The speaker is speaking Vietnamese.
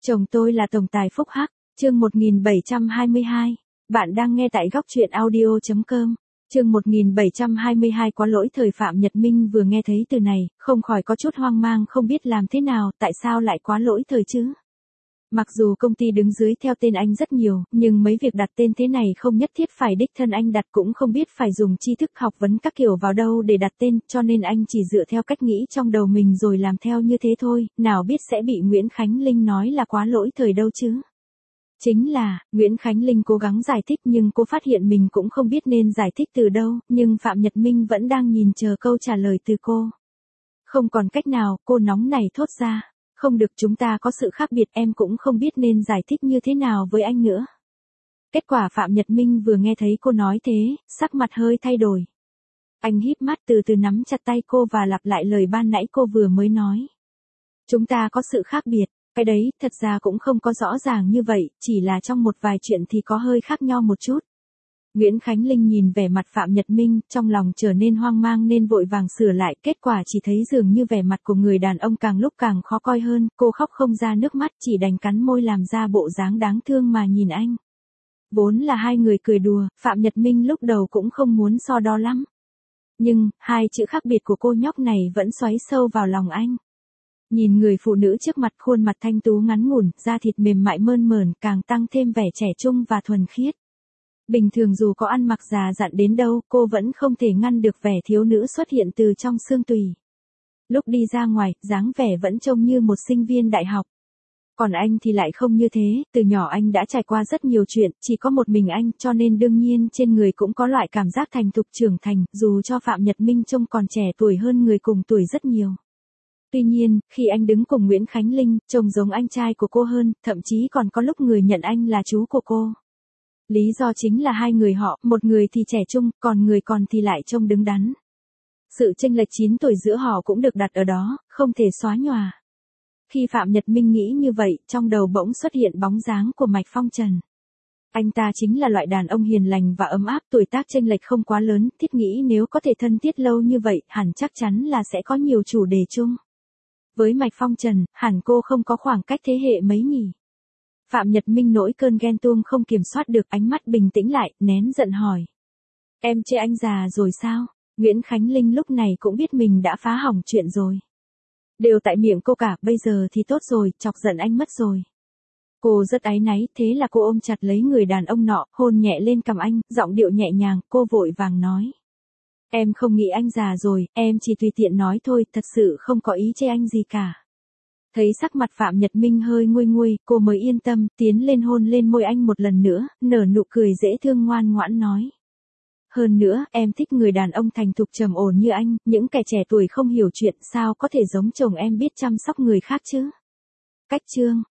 Chồng tôi là tổng tài phúc hắc, chương 1722. Bạn đang nghe tại góc truyện audio.com. Chương 1722 quá lỗi thời Phạm Nhật Minh vừa nghe thấy từ này, không khỏi có chút hoang mang không biết làm thế nào, tại sao lại quá lỗi thời chứ? Mặc dù công ty đứng dưới theo tên anh rất nhiều, nhưng mấy việc đặt tên thế này không nhất thiết phải đích thân anh đặt, cũng không biết phải dùng tri thức học vấn các kiểu vào đâu để đặt tên, cho nên anh chỉ dựa theo cách nghĩ trong đầu mình rồi làm theo như thế thôi, nào biết sẽ bị Nguyễn Khánh Linh nói là quá lỗi thời đâu chứ. Chính là, Nguyễn Khánh Linh cố gắng giải thích nhưng cô phát hiện mình cũng không biết nên giải thích từ đâu, nhưng Phạm Nhật Minh vẫn đang nhìn chờ câu trả lời từ cô. Không còn cách nào, cô nóng này thốt ra. Không được, chúng ta có sự khác biệt, em cũng không biết nên giải thích như thế nào với anh nữa. Kết quả Phạm Nhật Minh vừa nghe thấy cô nói thế, sắc mặt hơi thay đổi. Anh híp mắt từ từ nắm chặt tay cô và lặp lại lời ban nãy cô vừa mới nói. Chúng ta có sự khác biệt, cái đấy thật ra cũng không có rõ ràng như vậy, chỉ là trong một vài chuyện thì có hơi khác nhau một chút. Nguyễn Khánh Linh nhìn vẻ mặt Phạm Nhật Minh, trong lòng trở nên hoang mang nên vội vàng sửa lại, kết quả chỉ thấy dường như vẻ mặt của người đàn ông càng lúc càng khó coi hơn, cô khóc không ra nước mắt, chỉ đành cắn môi làm ra bộ dáng đáng thương mà nhìn anh. Vốn là hai người cười đùa, Phạm Nhật Minh lúc đầu cũng không muốn so đo lắm. Nhưng, hai chữ khác biệt của cô nhóc này vẫn xoáy sâu vào lòng anh. Nhìn người phụ nữ trước mặt, khuôn mặt thanh tú ngắn ngủn, da thịt mềm mại mơn mởn, càng tăng thêm vẻ trẻ trung và thuần khiết. Bình thường dù có ăn mặc già dặn đến đâu, cô vẫn không thể ngăn được vẻ thiếu nữ xuất hiện từ trong xương tủy. Lúc đi ra ngoài, dáng vẻ vẫn trông như một sinh viên đại học. Còn anh thì lại không như thế, từ nhỏ anh đã trải qua rất nhiều chuyện, chỉ có một mình anh, cho nên đương nhiên trên người cũng có loại cảm giác thành thục trưởng thành, dù cho Phạm Nhật Minh trông còn trẻ tuổi hơn người cùng tuổi rất nhiều. Tuy nhiên, khi anh đứng cùng Nguyễn Khánh Linh, trông giống anh trai của cô hơn, thậm chí còn có lúc người nhận anh là chú của cô. Lý do chính là hai người họ, một người thì trẻ trung, còn người còn thì lại trông đứng đắn. Sự chênh lệch 9 tuổi giữa họ cũng được đặt ở đó, không thể xóa nhòa. Khi Phạm Nhật Minh nghĩ như vậy, trong đầu bỗng xuất hiện bóng dáng của Mạch Phong Trần. Anh ta chính là loại đàn ông hiền lành và ấm áp, tuổi tác chênh lệch không quá lớn, thiết nghĩ nếu có thể thân thiết lâu như vậy, hẳn chắc chắn là sẽ có nhiều chủ đề chung. Với Mạch Phong Trần, hẳn cô không có khoảng cách thế hệ mấy nhỉ? Phạm Nhật Minh nổi cơn ghen tuông không kiểm soát được, ánh mắt bình tĩnh lại, nén giận hỏi. Em chê anh già rồi sao? Nguyễn Khánh Linh lúc này cũng biết mình đã phá hỏng chuyện rồi. Đều tại miệng cô cả, bây giờ thì tốt rồi, chọc giận anh mất rồi. Cô rất áy náy, thế là cô ôm chặt lấy người đàn ông nọ, hôn nhẹ lên cằm anh, giọng điệu nhẹ nhàng, cô vội vàng nói. Em không nghĩ anh già rồi, em chỉ tùy tiện nói thôi, thật sự không có ý chê anh gì cả. Thấy sắc mặt Phạm Nhật Minh hơi nguôi nguôi, cô mới yên tâm, tiến lên hôn lên môi anh một lần nữa, nở nụ cười dễ thương ngoan ngoãn nói. Hơn nữa, em thích người đàn ông thành thục trầm ổn như anh, những kẻ trẻ tuổi không hiểu chuyện sao có thể giống chồng em biết chăm sóc người khác chứ. Cách chương,